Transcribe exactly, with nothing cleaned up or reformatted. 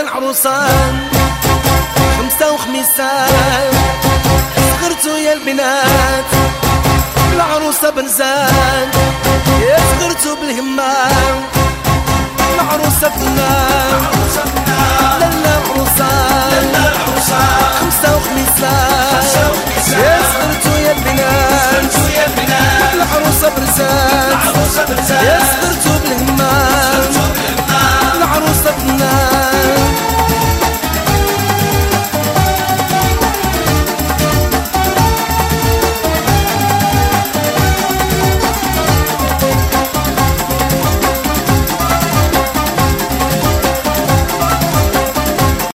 العروسان خمسة وخميسان صغرتو يا البنات العروسة بنزان يا صغرتو بالهمام العروسة بنان لالا العروسان خمسة وخميسان